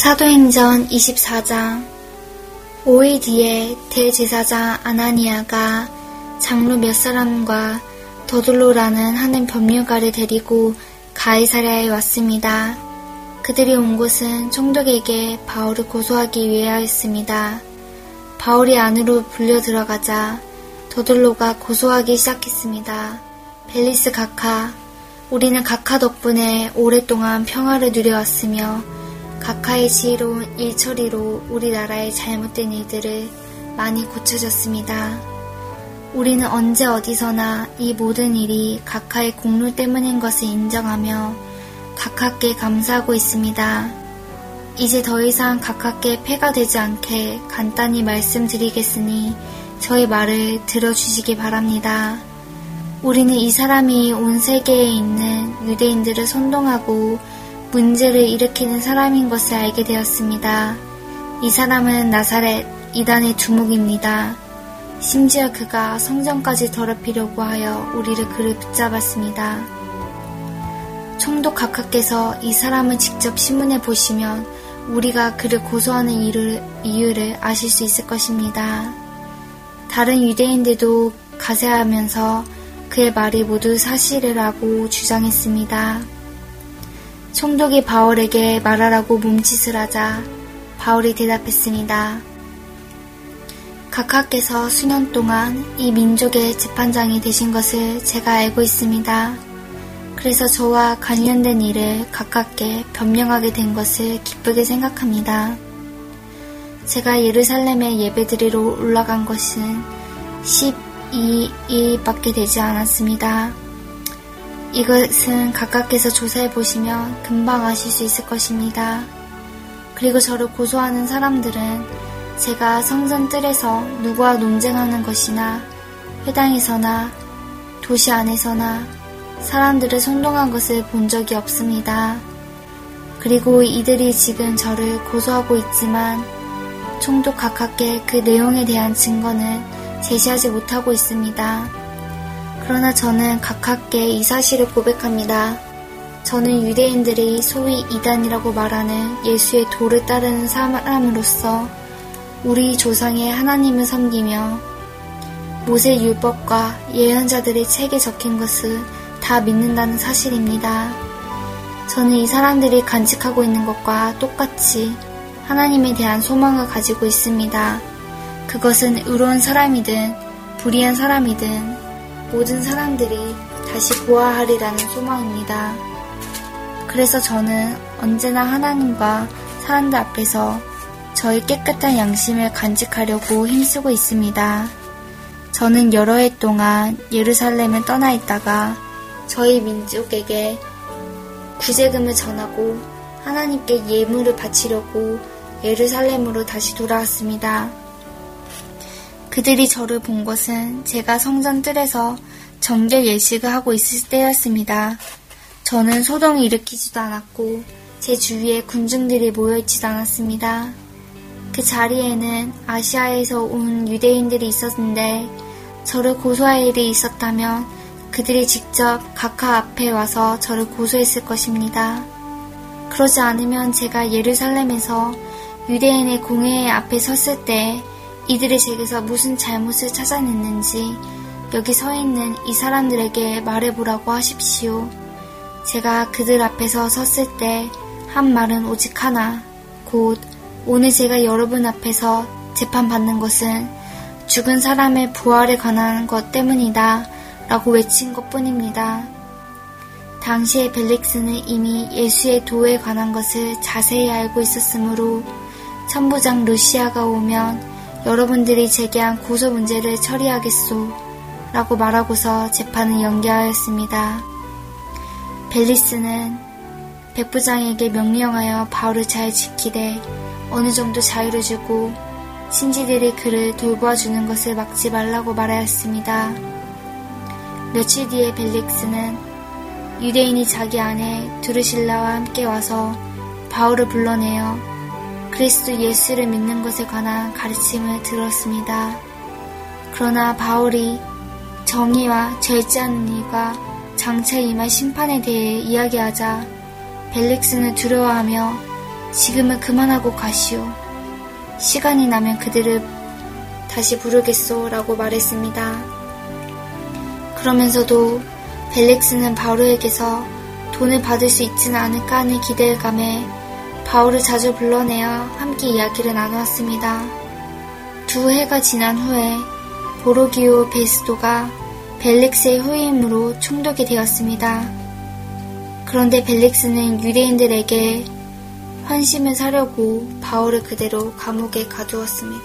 사도행전 24장. 5일 뒤에 대제사장 아나니아가 장로 몇 사람과 더둘로라는 하는 법률가를 데리고 가이사랴에 왔습니다. 그들이 온 곳은 총독에게 바울을 고소하기 위하였습니다. 바울이 안으로 불려 들어가자 더둘로가 고소하기 시작했습니다. 벨리스 각하, 우리는 각하 덕분에 오랫동안 평화를 누려왔으며 각하의 지혜로운 일처리로 우리나라의 잘못된 일들을 많이 고쳐졌습니다. 우리는 언제 어디서나 이 모든 일이 각하의 공로 때문인 것을 인정하며 각하께 감사하고 있습니다. 이제 더 이상 각하께 폐가 되지 않게 간단히 말씀드리겠으니 저의 말을 들어주시기 바랍니다. 우리는 이 사람이 온 세계에 있는 유대인들을 선동하고 문제를 일으키는 사람인 것을 알게 되었습니다. 이 사람은 나사렛 이단의 두목입니다. 심지어 그가 성전까지 더럽히려고 하여 우리를 그를 붙잡았습니다. 총독 각하께서 이 사람을 직접 신문해 보시면 우리가 그를 고소하는 이유를 아실 수 있을 것입니다. 다른 유대인들도 가세하면서 그의 말이 모두 사실이라고 주장했습니다. 총독이 바울에게 말하라고 몸짓을 하자 바울이 대답했습니다. 각하께서 수년 동안 이 민족의 재판장이 되신 것을 제가 알고 있습니다. 그래서 저와 관련된 일을 각하께 변명하게 된 것을 기쁘게 생각합니다. 제가 예루살렘에 예배드리러 올라간 것은 12일밖에 되지 않았습니다. 이것은 각하께서 조사해 보시면 금방 아실 수 있을 것입니다. 그리고 저를 고소하는 사람들은 제가 성전 뜰에서 누구와 논쟁하는 것이나 회당에서나 도시 안에서나 사람들을 선동한 것을 본 적이 없습니다. 그리고 이들이 지금 저를 고소하고 있지만 총독 각하께 그 내용에 대한 증거는 제시하지 못하고 있습니다. 그러나 저는 각하께 이 사실을 고백합니다. 저는 유대인들이 소위 이단이라고 말하는 예수의 도를 따르는 사람으로서 우리 조상의 하나님을 섬기며 모세 율법과 예언자들의 책에 적힌 것을 다 믿는다는 사실입니다. 저는 이 사람들이 간직하고 있는 것과 똑같이 하나님에 대한 소망을 가지고 있습니다. 그것은 의로운 사람이든 불의한 사람이든 모든 사람들이 다시 보아하리라는 소망입니다. 그래서 저는 언제나 하나님과 사람들 앞에서 저의 깨끗한 양심을 간직하려고 힘쓰고 있습니다. 저는 여러 해 동안 예루살렘을 떠나 있다가 저희 민족에게 구제금을 전하고 하나님께 예물을 바치려고 예루살렘으로 다시 돌아왔습니다. 그들이 저를 본 것은 제가 성전 뜰에서 정결 예식을 하고 있을 때였습니다. 저는 소동을 일으키지도 않았고 제 주위에 군중들이 모여있지도 않았습니다. 그 자리에는 아시아에서 온 유대인들이 있었는데 저를 고소할 일이 있었다면 그들이 직접 각하 앞에 와서 저를 고소했을 것입니다. 그러지 않으면 제가 예루살렘에서 유대인의 공회 앞에 섰을 때 이들이 제게서 무슨 잘못을 찾아냈는지 여기 서 있는 이 사람들에게 말해보라고 하십시오. 제가 그들 앞에서 섰을 때 한 말은 오직 하나, 곧 오늘 제가 여러분 앞에서 재판받는 것은 죽은 사람의 부활에 관한 것 때문이다 라고 외친 것 뿐입니다. 당시에 벨릭스는 이미 예수의 도에 관한 것을 자세히 알고 있었으므로 천부장 루시아가 오면 여러분들이 제기한 고소 문제를 처리하겠소 라고 말하고서 재판을 연기하였습니다. 벨리스는 백부장에게 명령하여 바울을 잘 지키되 어느 정도 자유를 주고 신지들이 그를 돌보아주는 것을 막지 말라고 말하였습니다. 며칠 뒤에 벨릭스는 유대인이 자기 아내 드루실라와 함께 와서 바울을 불러내어 그리스도 예수를 믿는 것에 관한 가르침을 들었습니다. 그러나 바울이 정의와 절제하는 일과 장차 임할 심판에 대해 이야기하자 벨릭스는 두려워하며 지금은 그만하고 가시오. 시간이 나면 그들을 다시 부르겠소 라고 말했습니다. 그러면서도 벨릭스는 바울에게서 돈을 받을 수 있지는 않을까 하는 기대감에 바울을 자주 불러내어 함께 이야기를 나누었습니다. 2해가 지난 후에 보로기오 베스도가 벨릭스의 후임으로 총독이 되었습니다. 그런데 벨릭스는 유대인들에게 환심을 사려고 바울을 그대로 감옥에 가두었습니다.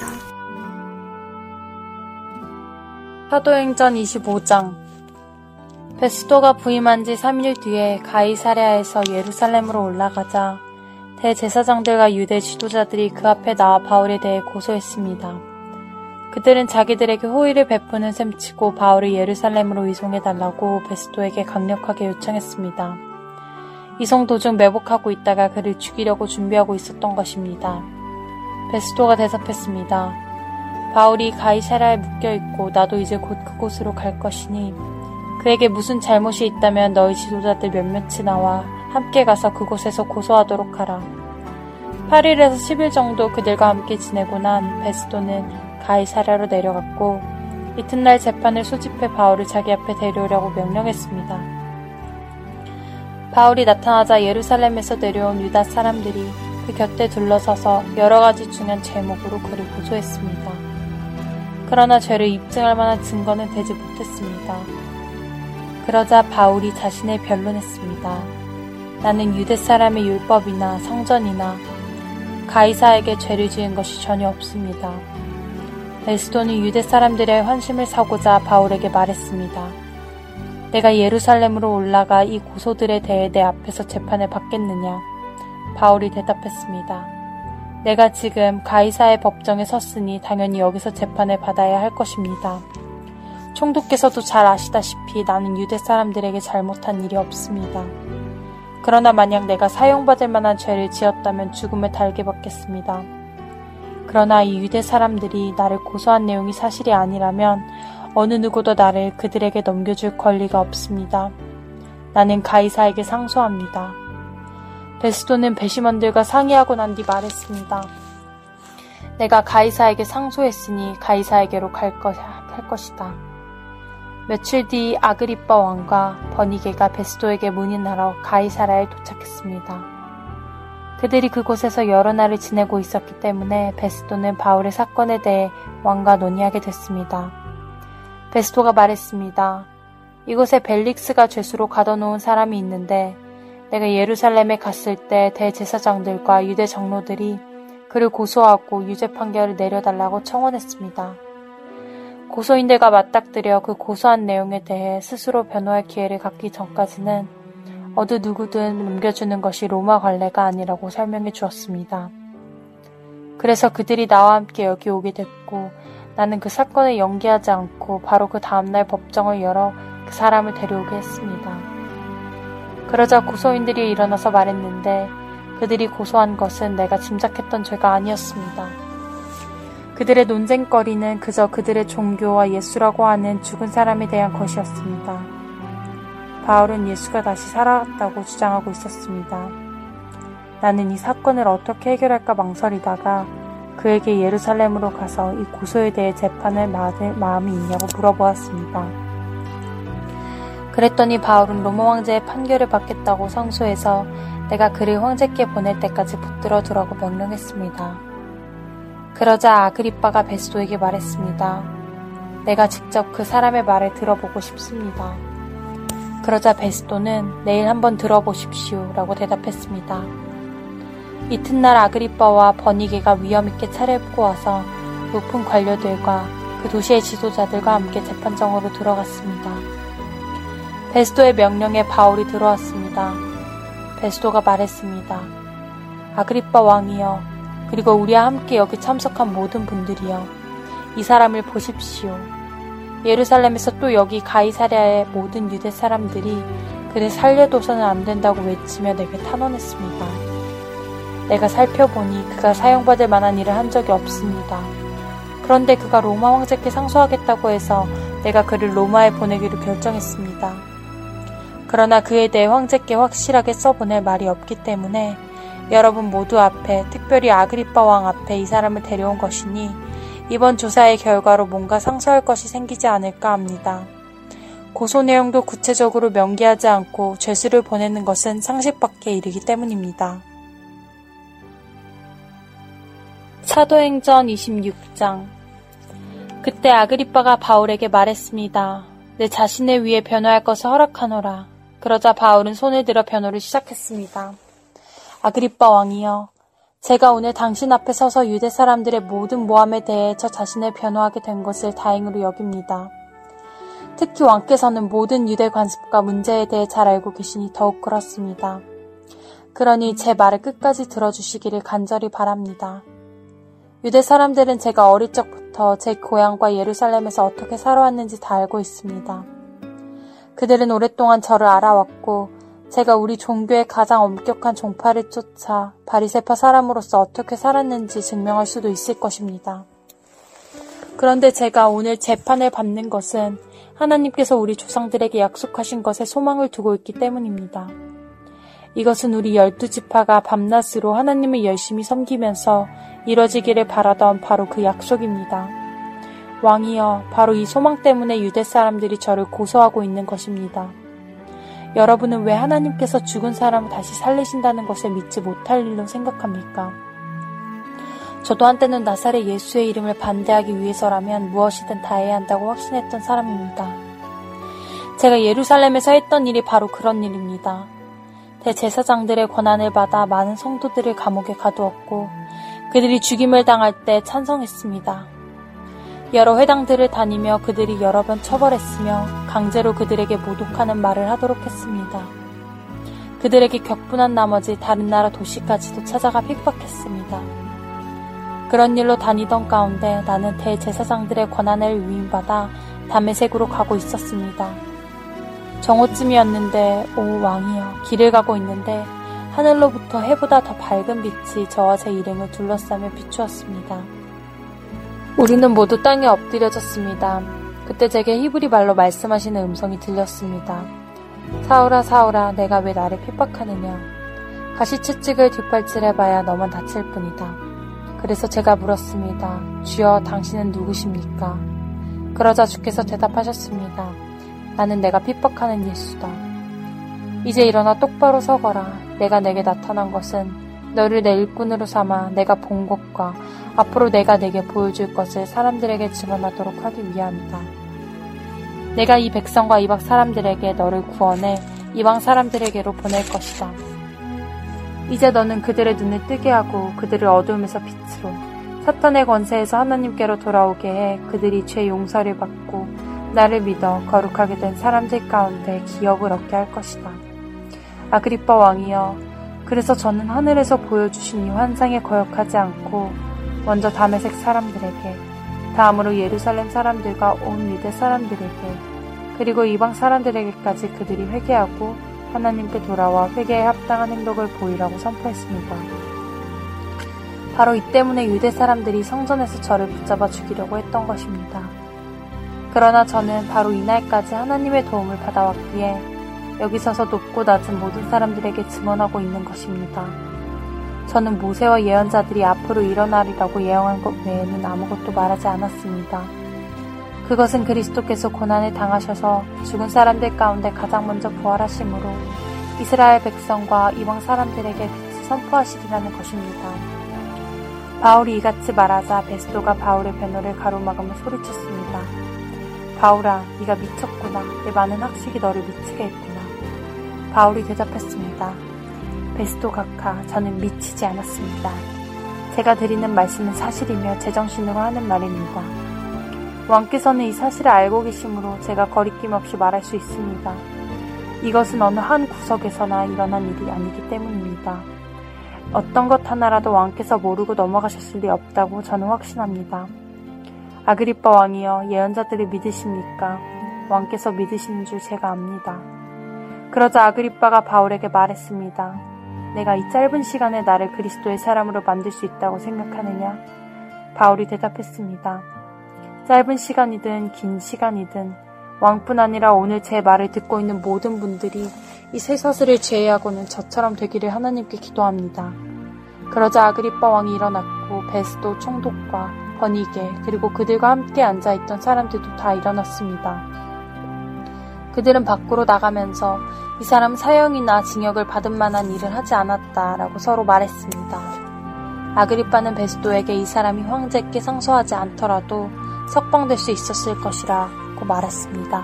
사도행전 25장. 베스도가 부임한 지 3일 뒤에 가이사랴에서 예루살렘으로 올라가자 대제사장들과 유대 지도자들이 그 앞에 나와 바울에 대해 고소했습니다. 그들은 자기들에게 호의를 베푸는 셈치고 바울을 예루살렘으로 이송해달라고 베스도에게 강력하게 요청했습니다. 이송 도중 매복하고 있다가 그를 죽이려고 준비하고 있었던 것입니다. 베스도가 대답했습니다. 바울이 가이사랴에 묶여있고 나도 이제 곧 그곳으로 갈 것이니 그에게 무슨 잘못이 있다면 너희 지도자들 몇몇이 나와 함께 가서 그곳에서 고소하도록 하라. 8일에서 10일 정도 그들과 함께 지내고 난 베스도는 가이사랴로 내려갔고 이튿날 재판을 소집해 바울을 자기 앞에 데려오려고 명령했습니다. 바울이 나타나자 예루살렘에서 내려온 유다 사람들이 그 곁에 둘러서서 여러 가지 중요한 제목으로 그를 고소했습니다. 그러나 죄를 입증할 만한 증거는 되지 못했습니다. 그러자 바울이 자신을 변론했습니다. 나는 유대 사람의 율법이나 성전이나 가이사에게 죄를 지은 것이 전혀 없습니다. 베스도는 유대 사람들의 환심을 사고자 바울에게 말했습니다. 내가 예루살렘으로 올라가 이 고소들에 대해 내 앞에서 재판을 받겠느냐? 바울이 대답했습니다. 내가 지금 가이사의 법정에 섰으니 당연히 여기서 재판을 받아야 할 것입니다. 총독께서도 잘 아시다시피 나는 유대 사람들에게 잘못한 일이 없습니다. 그러나 만약 내가 사형받을 만한 죄를 지었다면 죽음을 달게 받겠습니다. 그러나 이 유대 사람들이 나를 고소한 내용이 사실이 아니라면 어느 누구도 나를 그들에게 넘겨줄 권리가 없습니다. 나는 가이사에게 상소합니다. 베스도는 배심원들과 상의하고 난 뒤 말했습니다. 내가 가이사에게 상소했으니 가이사에게로 갈 것이다. 며칠 뒤 아그리빠 왕과 버니게가 베스도에게 문인하러 가이사랴에 도착했습니다. 그들이 그곳에서 여러 날을 지내고 있었기 때문에 베스도는 바울의 사건에 대해 왕과 논의하게 됐습니다. 베스도가 말했습니다. 이곳에 벨릭스가 죄수로 가둬놓은 사람이 있는데 내가 예루살렘에 갔을 때 대제사장들과 유대 장로들이 그를 고소하고 유죄 판결을 내려달라고 청원했습니다. 고소인들과 맞닥뜨려 그 고소한 내용에 대해 스스로 변호할 기회를 갖기 전까지는 어느 누구든 넘겨주는 것이 로마 관례가 아니라고 설명해 주었습니다. 그래서 그들이 나와 함께 여기 오게 됐고 나는 그 사건을 연기하지 않고 바로 그 다음날 법정을 열어 그 사람을 데려오게 했습니다. 그러자 고소인들이 일어나서 말했는데 그들이 고소한 것은 내가 짐작했던 죄가 아니었습니다. 그들의 논쟁거리는 그저 그들의 종교와 예수라고 하는 죽은 사람에 대한 것이었습니다. 바울은 예수가 다시 살아갔다고 주장하고 있었습니다. 나는 이 사건을 어떻게 해결할까 망설이다가 그에게 예루살렘으로 가서 이 고소에 대해 재판을 받을 마음이 있냐고 물어보았습니다. 그랬더니 바울은 로마 황제의 판결을 받겠다고 상소해서 내가 그를 황제께 보낼 때까지 붙들어 두라고 명령했습니다. 그러자 아그리빠가 베스도에게 말했습니다. 내가 직접 그 사람의 말을 들어보고 싶습니다. 그러자 베스도는 내일 한번 들어보십시오 라고 대답했습니다. 이튿날 아그리빠와 버니게가 위엄있게 차려입고 와서 높은 관료들과 그 도시의 지도자들과 함께 재판정으로 들어갔습니다. 베스도의 명령에 바울이 들어왔습니다. 베스도가 말했습니다. 아그리빠 왕이여, 그리고 우리와 함께 여기 참석한 모든 분들이여, 이 사람을 보십시오. 예루살렘에서 또 여기 가이사랴의 모든 유대 사람들이 그를 살려둬서는 안 된다고 외치며 내게 탄원했습니다. 내가 살펴보니 그가 사형받을 만한 일을 한 적이 없습니다. 그런데 그가 로마 황제께 상소하겠다고 해서 내가 그를 로마에 보내기로 결정했습니다. 그러나 그에 대해 황제께 확실하게 써보낼 말이 없기 때문에 여러분 모두 앞에, 특별히 아그리빠 왕 앞에 이 사람을 데려온 것이니 이번 조사의 결과로 뭔가 상소할 것이 생기지 않을까 합니다. 고소 내용도 구체적으로 명기하지 않고 죄수를 보내는 것은 상식 밖에 이르기 때문입니다. 사도행전 26장. 그때 아그리빠가 바울에게 말했습니다. 내 자신의 위에 변호할 것을 허락하노라. 그러자 바울은 손을 들어 변호를 시작했습니다. 아그리빠 왕이여, 제가 오늘 당신 앞에 서서 유대 사람들의 모든 모함에 대해 저 자신을 변호하게 된 것을 다행으로 여깁니다. 특히 왕께서는 모든 유대 관습과 문제에 대해 잘 알고 계시니 더욱 그렇습니다. 그러니 제 말을 끝까지 들어주시기를 간절히 바랍니다. 유대 사람들은 제가 어릴 적부터 제 고향과 예루살렘에서 어떻게 살아왔는지 다 알고 있습니다. 그들은 오랫동안 저를 알아왔고 제가 우리 종교의 가장 엄격한 종파를 쫓아 바리새파 사람으로서 어떻게 살았는지 증명할 수도 있을 것입니다. 그런데 제가 오늘 재판을 받는 것은 하나님께서 우리 조상들에게 약속하신 것에 소망을 두고 있기 때문입니다. 이것은 우리 12지파가 밤낮으로 하나님을 열심히 섬기면서 이뤄지기를 바라던 바로 그 약속입니다. 왕이여, 바로 이 소망 때문에 유대 사람들이 저를 고소하고 있는 것입니다. 여러분은 왜 하나님께서 죽은 사람을 다시 살리신다는 것을 믿지 못할 일로 생각합니까? 저도 한때는 나사렛 예수의 이름을 반대하기 위해서라면 무엇이든 다 해야 한다고 확신했던 사람입니다. 제가 예루살렘에서 했던 일이 바로 그런 일입니다. 대제사장들의 권한을 받아 많은 성도들을 감옥에 가두었고 그들이 죽임을 당할 때 찬성했습니다. 여러 회당들을 다니며 그들이 여러 번 처벌했으며 강제로 그들에게 모독하는 말을 하도록 했습니다. 그들에게 격분한 나머지 다른 나라 도시까지도 찾아가 핍박했습니다. 그런 일로 다니던 가운데 나는 대제사장들의 권한을 위임받아 다메섹으로 가고 있었습니다. 정오쯤이었는데 오 왕이여, 길을 가고 있는데 하늘로부터 해보다 더 밝은 빛이 저와 제 일행을 둘러싸며 비추었습니다. 우리는 모두 땅에 엎드려졌습니다. 그때 제게 히브리 말로 말씀하시는 음성이 들렸습니다. 사울아 사울아, 내가 왜 나를 핍박하느냐. 가시채찍을 뒷발질해봐야 너만 다칠 뿐이다. 그래서 제가 물었습니다. 주여, 당신은 누구십니까? 그러자 주께서 대답하셨습니다. 나는 내가 핍박하는 예수다. 이제 일어나 똑바로 서거라. 내가 내게 나타난 것은 너를 내 일꾼으로 삼아 내가 본 것과 앞으로 내가 내게 보여줄 것을 사람들에게 증언하도록 하기 위함이다. 내가 이 백성과 이방 사람들에게 너를 구원해 이방 사람들에게로 보낼 것이다. 이제 너는 그들의 눈을 뜨게 하고 그들을 어두움에서 빛으로, 사탄의 권세에서 하나님께로 돌아오게 해 그들이 죄 용서를 받고 나를 믿어 거룩하게 된 사람들 가운데 기업을 얻게 할 것이다. 아그리빠 왕이여, 그래서 저는 하늘에서 보여주신 이 환상에 거역하지 않고 먼저 다메섹 사람들에게, 다음으로 예루살렘 사람들과 온 유대 사람들에게, 그리고 이방 사람들에게까지 그들이 회개하고 하나님께 돌아와 회개에 합당한 행동을 보이라고 선포했습니다. 바로 이 때문에 유대 사람들이 성전에서 저를 붙잡아 죽이려고 했던 것입니다. 그러나 저는 바로 이날까지 하나님의 도움을 받아왔기에 여기 서서 높고 낮은 모든 사람들에게 증언하고 있는 것입니다. 저는 모세와 예언자들이 앞으로 일어나리라고 예언한 것 외에는 아무것도 말하지 않았습니다. 그것은 그리스도께서 고난을 당하셔서 죽은 사람들 가운데 가장 먼저 부활하심으로 이스라엘 백성과 이방 사람들에게 빛을 선포하시리라는 것입니다. 바울이 이같이 말하자 베스도가 바울의 변호를 가로막으며 소리쳤습니다. 바울아, 네가 미쳤구나. 내 많은 학식이 너를 미치게 했구나. 바울이 대답했습니다. 베스도 각하, 저는 미치지 않았습니다. 제가 드리는 말씀은 사실이며 제정신으로 하는 말입니다. 왕께서는 이 사실을 알고 계시므로 제가 거리낌 없이 말할 수 있습니다. 이것은 어느 한 구석에서나 일어난 일이 아니기 때문입니다. 어떤 것 하나라도 왕께서 모르고 넘어가셨을 리 없다고 저는 확신합니다. 아그리빠 왕이여, 예언자들을 믿으십니까? 왕께서 믿으시는 줄 제가 압니다. 그러자 아그리빠가 바울에게 말했습니다. 내가 이 짧은 시간에 나를 그리스도의 사람으로 만들 수 있다고 생각하느냐? 바울이 대답했습니다. 짧은 시간이든 긴 시간이든 왕뿐 아니라 오늘 제 말을 듣고 있는 모든 분들이 이 새 사슬을 제외하고는 저처럼 되기를 하나님께 기도합니다. 그러자 아그리빠 왕이 일어났고 베스도 총독과 버니게 그리고 그들과 함께 앉아있던 사람들도 다 일어났습니다. 그들은 밖으로 나가면서 이 사람 사형이나 징역을 받을 만한 일을 하지 않았다라고 서로 말했습니다. 아그리빠는 베스도에게 이 사람이 황제께 상소하지 않더라도 석방될 수 있었을 것이라고 말했습니다.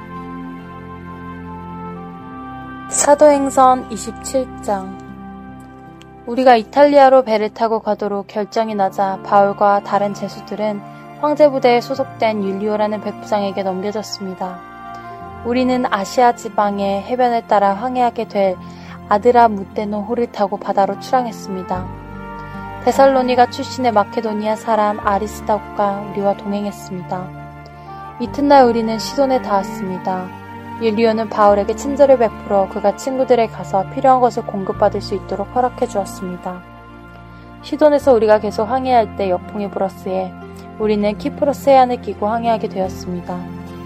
사도행전 27장. 우리가 이탈리아로 배를 타고 가도록 결정이 나자 바울과 다른 제수들은 황제 부대에 소속된 율리오라는 백부장에게 넘겨졌습니다. 우리는 아시아 지방의 해변을 따라 항해하게 될 아드라무테노호를 타고 바다로 출항했습니다. 데살로니가 출신의 마케도니아 사람 아리스다고가 우리와 동행했습니다. 이튿날 우리는 시돈에 닿았습니다. 율리오는 바울에게 친절을 베풀어 그가 친구들에 가서 필요한 것을 공급받을 수 있도록 허락해 주었습니다. 시돈에서 우리가 계속 항해할 때 역풍이 불었으에 우리는 키프로스 해안을 끼고 항해하게 되었습니다.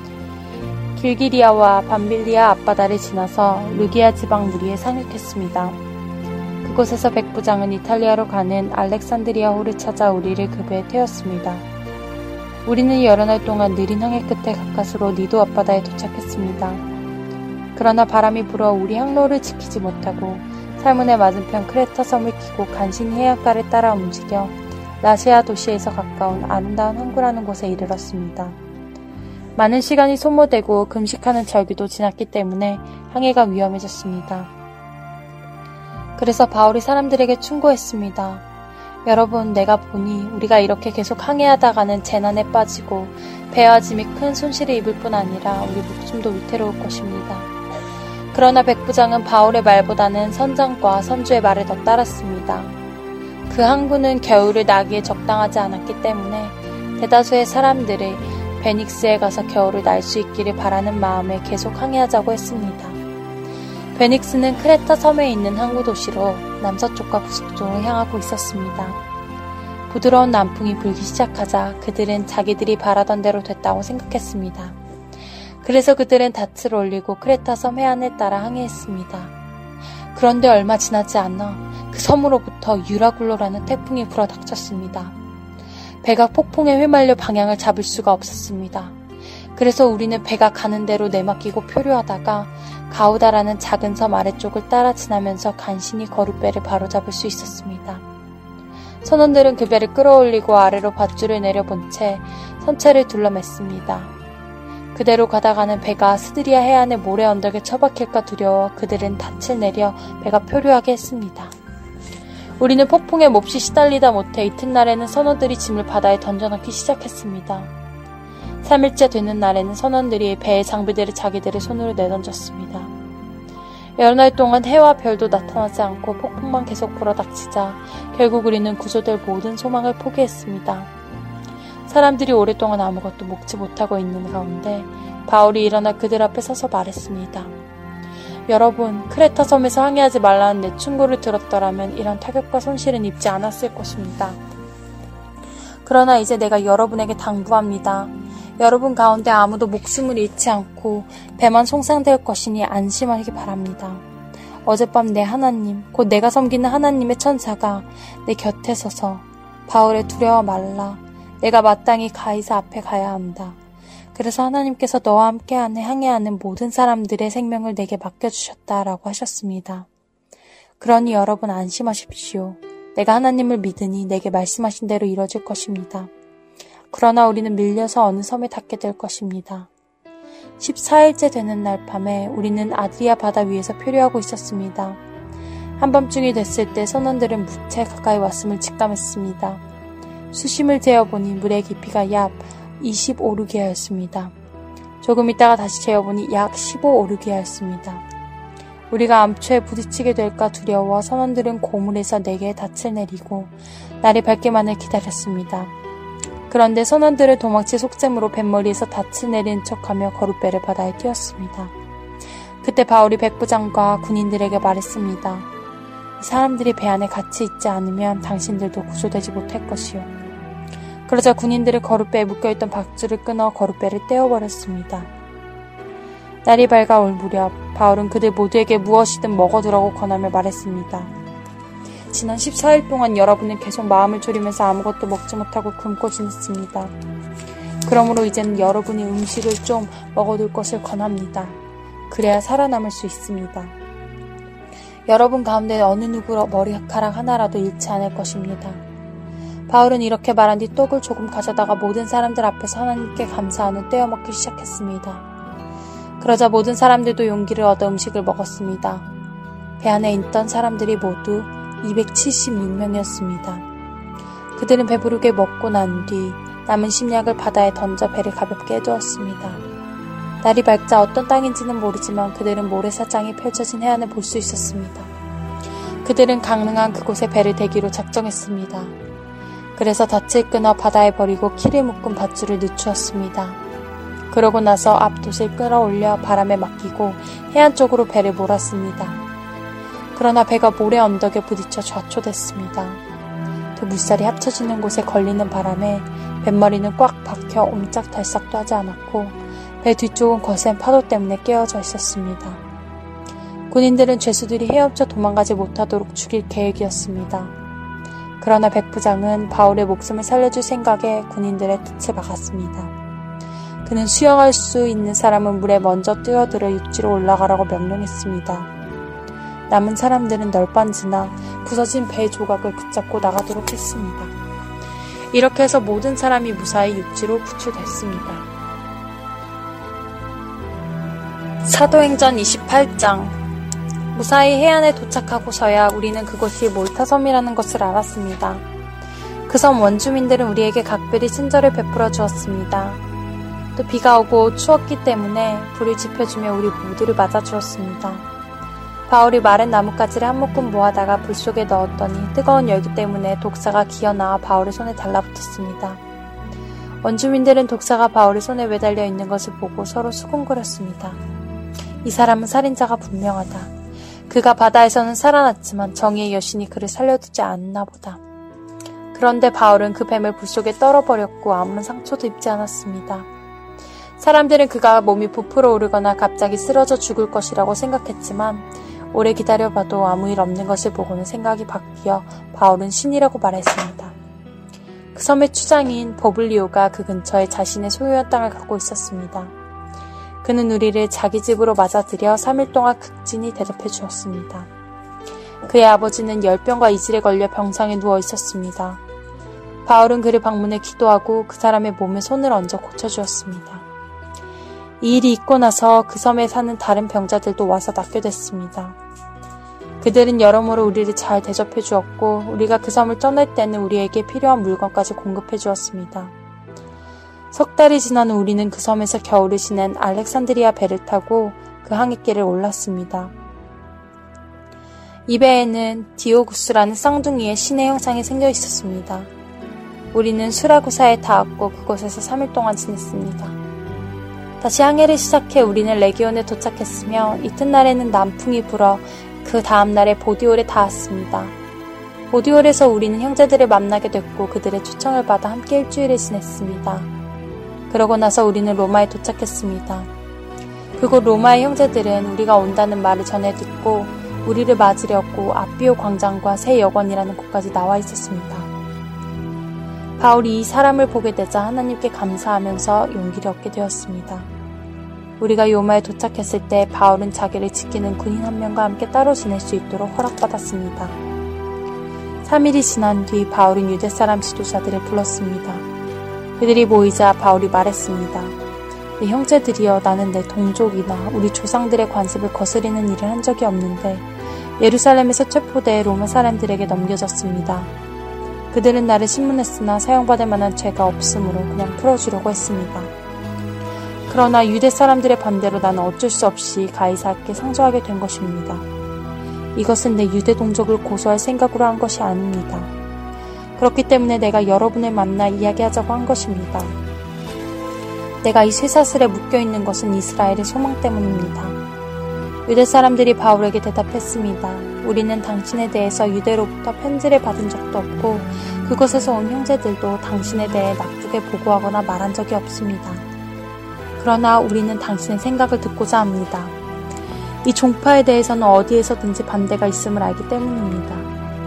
길기리아와 밤빌리아 앞바다를 지나서 루기아 지방 무리에 상륙했습니다. 그곳에서 백부장은 이탈리아로 가는 알렉산드리아 호를 찾아 우리를 그 배에 태웠습니다. 우리는 여러 날 동안 느린 항해 끝에 가까스로 니도 앞바다에 도착했습니다. 그러나 바람이 불어 우리 항로를 지키지 못하고 살문의 맞은편 크레타 섬을 끼고 간신히 해안가를 따라 움직여 라시아 도시에서 가까운 아름다운 항구라는 곳에 이르렀습니다. 많은 시간이 소모되고 금식하는 절기도 지났기 때문에 항해가 위험해졌습니다. 그래서 바울이 사람들에게 충고했습니다. 여러분, 내가 보니 우리가 이렇게 계속 항해하다가는 재난에 빠지고 배와 짐이 큰 손실을 입을 뿐 아니라 우리 목숨도 위태로울 것입니다. 그러나 백부장은 바울의 말보다는 선장과 선주의 말을 더 따랐습니다. 그 항구는 겨울을 나기에 적당하지 않았기 때문에 대다수의 사람들이 베닉스에 가서 겨울을 날 수 있기를 바라는 마음에 계속 항해하자고 했습니다. 베닉스는 크레타 섬에 있는 항구 도시로 남서쪽과 북서쪽으로 향하고 있었습니다. 부드러운 남풍이 불기 시작하자 그들은 자기들이 바라던 대로 됐다고 생각했습니다. 그래서 그들은 닻을 올리고 크레타 섬 해안을 따라 항해했습니다. 그런데 얼마 지나지 않아 그 섬으로부터 유라굴로라는 태풍이 불어닥쳤습니다. 배가 폭풍에 휘말려 방향을 잡을 수가 없었습니다. 그래서 우리는 배가 가는 대로 내맡기고 표류하다가 가우다라는 작은 섬 아래쪽을 따라 지나면서 간신히 거룻배를 바로잡을 수 있었습니다. 선원들은 그 배를 끌어올리고 아래로 밧줄을 내려본 채 선체를 둘러맸습니다. 그대로 가다가는 배가 스드리아 해안의 모래 언덕에 처박힐까 두려워 그들은 닻을 내려 배가 표류하게 했습니다. 우리는 폭풍에 몹시 시달리다 못해 이튿날에는 선원들이 짐을 바다에 던져넣기 시작했습니다. 3일째 되는 날에는 선원들이 배의 장비들을 자기들의 손으로 내던졌습니다. 여러 날 동안 해와 별도 나타나지 않고 폭풍만 계속 불어닥치자 결국 우리는 구조될 모든 소망을 포기했습니다. 사람들이 오랫동안 아무것도 먹지 못하고 있는 가운데 바울이 일어나 그들 앞에 서서 말했습니다. 여러분, 크레타 섬에서 항해하지 말라는 내 충고를 들었더라면 이런 타격과 손실은 입지 않았을 것입니다. 그러나 이제 내가 여러분에게 당부합니다. 여러분 가운데 아무도 목숨을 잃지 않고 배만 송상될 것이니 안심하기 바랍니다. 어젯밤 내 하나님, 곧 내가 섬기는 하나님의 천사가 내 곁에 서서 바울에 두려워 말라. 내가 마땅히 가이사 앞에 가야 한다. 그래서 하나님께서 너와 함께 항해하는 모든 사람들의 생명을 내게 맡겨주셨다라고 하셨습니다. 그러니 여러분 안심하십시오. 내가 하나님을 믿으니 내게 말씀하신 대로 이루어질 것입니다. 그러나 우리는 밀려서 어느 섬에 닿게 될 것입니다. 14일째 되는 날 밤에 우리는 아드리아 바다 위에서 표류하고 있었습니다. 한밤중이 됐을 때 선원들은 무채 가까이 왔음을 직감했습니다. 수심을 재어보니 물의 깊이가 약 25루기아였습니다. 조금 있다가 다시 재어보니 약 15오루기아였습니다. 우리가 암초에 부딪히게 될까 두려워 선원들은 고물에서 4개의 닻을 내리고 날이 밝기만을 기다렸습니다. 그런데 선원들은 도망칠 속셈으로 뱃머리에서 닻을 내린 척하며 거룻배를 바다에 띄웠습니다. 그때 바울이 백부장과 군인들에게 말했습니다. 이 사람들이 배 안에 같이 있지 않으면 당신들도 구조되지 못할 것이요. 그러자 군인들이 거룻배에 묶여있던 밧줄을 끊어 거룻배를 떼어버렸습니다. 날이 밝아올 무렵 바울은 그들 모두에게 무엇이든 먹어두라고 권하며 말했습니다. 지난 14일 동안 여러분은 계속 마음을 졸이면서 아무것도 먹지 못하고 굶고 지냈습니다. 그러므로 이제는 여러분이 음식을 좀 먹어둘 것을 권합니다. 그래야 살아남을 수 있습니다. 여러분 가운데 어느 누구 머리카락 하나라도 잃지 않을 것입니다. 바울은 이렇게 말한 뒤 떡을 조금 가져다가 모든 사람들 앞에서 하나님께 감사하는 후 떼어 먹기 시작했습니다. 그러자 모든 사람들도 용기를 얻어 음식을 먹었습니다. 배 안에 있던 사람들이 모두 276명이었습니다. 그들은 배부르게 먹고 난 뒤 남은 식량을 바다에 던져 배를 가볍게 해두었습니다. 날이 밝자 어떤 땅인지는 모르지만 그들은 모래사장이 펼쳐진 해안을 볼 수 있었습니다. 그들은 가능한 그곳에 배를 대기로 작정했습니다. 그래서 닻을 끊어 바다에 버리고 키를 묶은 밧줄을 늦추었습니다. 그러고 나서 앞돛을 끌어올려 바람에 맡기고 해안 쪽으로 배를 몰았습니다. 그러나 배가 모래 언덕에 부딪혀 좌초됐습니다. 그 물살이 합쳐지는 곳에 걸리는 바람에 뱃머리는 꽉 박혀 옴짝달싹도 하지 않았고 배 뒤쪽은 거센 파도 때문에 깨어져 있었습니다. 군인들은 죄수들이 헤엄쳐 도망가지 못하도록 죽일 계획이었습니다. 그러나 백부장은 바울의 목숨을 살려줄 생각에 군인들의 뜻을 막았습니다. 그는 수영할 수 있는 사람은 물에 먼저 뛰어들어 육지로 올라가라고 명령했습니다. 남은 사람들은 널빤지나 부서진 배 조각을 붙잡고 나가도록 했습니다. 이렇게 해서 모든 사람이 무사히 육지로 구출됐습니다. 사도행전 28장. 무사히 해안에 도착하고서야 우리는 그곳이 몰타 섬이라는 것을 알았습니다. 그 섬 원주민들은 우리에게 각별히 친절을 베풀어 주었습니다. 또 비가 오고 추웠기 때문에 불을 지펴주며 우리 모두를 맞아주었습니다. 바울이 마른 나뭇가지를 한 묶음 모아다가 불 속에 넣었더니 뜨거운 열기 때문에 독사가 기어나와 바울의 손에 달라붙었습니다. 원주민들은 독사가 바울의 손에 매달려 있는 것을 보고 서로 수군거렸습니다. 이 사람은 살인자가 분명하다. 그가 바다에서는 살아났지만 정의의 여신이 그를 살려두지 않나 보다. 그런데 바울은 그 뱀을 불 속에 떨어버렸고 아무런 상처도 입지 않았습니다. 사람들은 그가 몸이 부풀어 오르거나 갑자기 쓰러져 죽을 것이라고 생각했지만 오래 기다려봐도 아무 일 없는 것을 보고는 생각이 바뀌어 바울은 신이라고 말했습니다. 그 섬의 추장인 버블리오가 그 근처에 자신의 소유한 땅을 갖고 있었습니다. 그는 우리를 자기 집으로 맞아들여 3일 동안 극진히 대접해 주었습니다. 그의 아버지는 열병과 이질에 걸려 병상에 누워 있었습니다. 바울은 그를 방문해 기도하고 그 사람의 몸에 손을 얹어 고쳐주었습니다. 이 일이 있고 나서 그 섬에 사는 다른 병자들도 와서 낫게 됐습니다. 그들은 여러모로 우리를 잘 대접해 주었고 우리가 그 섬을 떠날 때는 우리에게 필요한 물건까지 공급해 주었습니다. 석 달이 지난 후 우리는 그 섬에서 겨울을 지낸 알렉산드리아 배를 타고 그 항해길을 올랐습니다. 이 배에는 디오구스라는 쌍둥이의 신의 형상이 생겨 있었습니다. 우리는 수라구사에 닿았고 그곳에서 3일 동안 지냈습니다. 다시 항해를 시작해 우리는 레기온에 도착했으며 이튿날에는 남풍이 불어 그 다음날에 보디올에 닿았습니다. 보디올에서 우리는 형제들을 만나게 됐고 그들의 초청을 받아 함께 일주일을 지냈습니다. 그러고 나서 우리는 로마에 도착했습니다. 그곳 로마의 형제들은 우리가 온다는 말을 전해 듣고 우리를 맞으려고 아비오 광장과 새 여관이라는 곳까지 나와 있었습니다. 바울이 이 사람을 보게 되자 하나님께 감사하면서 용기를 얻게 되었습니다. 우리가 로마에 도착했을 때 바울은 자기를 지키는 군인 한 명과 함께 따로 지낼 수 있도록 허락받았습니다. 3일이 지난 뒤 바울은 유대 사람 지도자들을 불렀습니다. 그들이 모이자 바울이 말했습니다. 내 형제들이여, 나는 내 동족이나 우리 조상들의 관습을 거스리는 일을 한 적이 없는데 예루살렘에서 체포돼 로마 사람들에게 넘겨졌습니다. 그들은 나를 신문했으나 사형받을 만한 죄가 없으므로 그냥 풀어주려고 했습니다. 그러나 유대 사람들의 반대로 나는 어쩔 수 없이 가이사에게 상주하게 된 것입니다. 이것은 내 유대 동족을 고소할 생각으로 한 것이 아닙니다. 그렇기 때문에 내가 여러분을 만나 이야기하자고 한 것입니다. 내가 이 쇠사슬에 묶여있는 것은 이스라엘의 소망 때문입니다. 유대 사람들이 바울에게 대답했습니다. 우리는 당신에 대해서 유대로부터 편지를 받은 적도 없고 그곳에서 온 형제들도 당신에 대해 나쁘게 보고하거나 말한 적이 없습니다. 그러나 우리는 당신의 생각을 듣고자 합니다. 이 종파에 대해서는 어디에서든지 반대가 있음을 알기 때문입니다.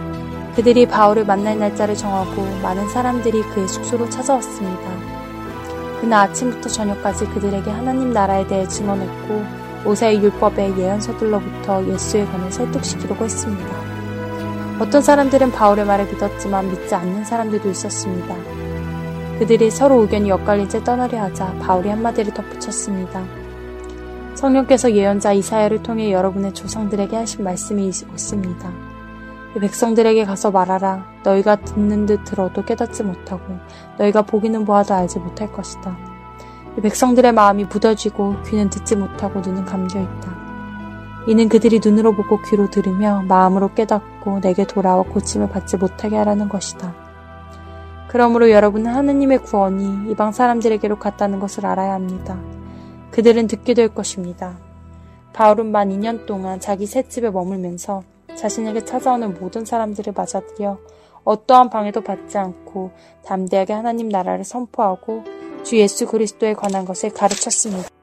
그들이 바울을 만날 날짜를 정하고 많은 사람들이 그의 숙소로 찾아왔습니다. 그날 아침부터 저녁까지 그들에게 하나님 나라에 대해 증언했고 모세의 율법의 예언서들로부터 예수에 관해 설득시키려고 했습니다. 어떤 사람들은 바울의 말을 믿었지만 믿지 않는 사람들도 있었습니다. 그들이 서로 의견이 엇갈린 채 떠나려 하자 바울이 한마디를 덧붙였습니다. 성령께서 예언자 이사야를 통해 여러분의 조상들에게 하신 말씀이 있습니다. 이 백성들에게 가서 말하라. 너희가 듣는 듯 들어도 깨닫지 못하고 너희가 보기는 보아도 알지 못할 것이다. 이 백성들의 마음이 무뎌지고 귀는 듣지 못하고 눈은 감겨있다. 이는 그들이 눈으로 보고 귀로 들으며 마음으로 깨닫고 내게 돌아와 고침을 받지 못하게 하라는 것이다. 그러므로 여러분은 하느님의 구원이 이방 사람들에게로 갔다는 것을 알아야 합니다. 그들은 듣게 될 것입니다. 바울은 만 2년 동안 자기 새 집에 머물면서 자신에게 찾아오는 모든 사람들을 맞아들여 어떠한 방해도 받지 않고 담대하게 하나님 나라를 선포하고 주 예수 그리스도에 관한 것을 가르쳤습니다.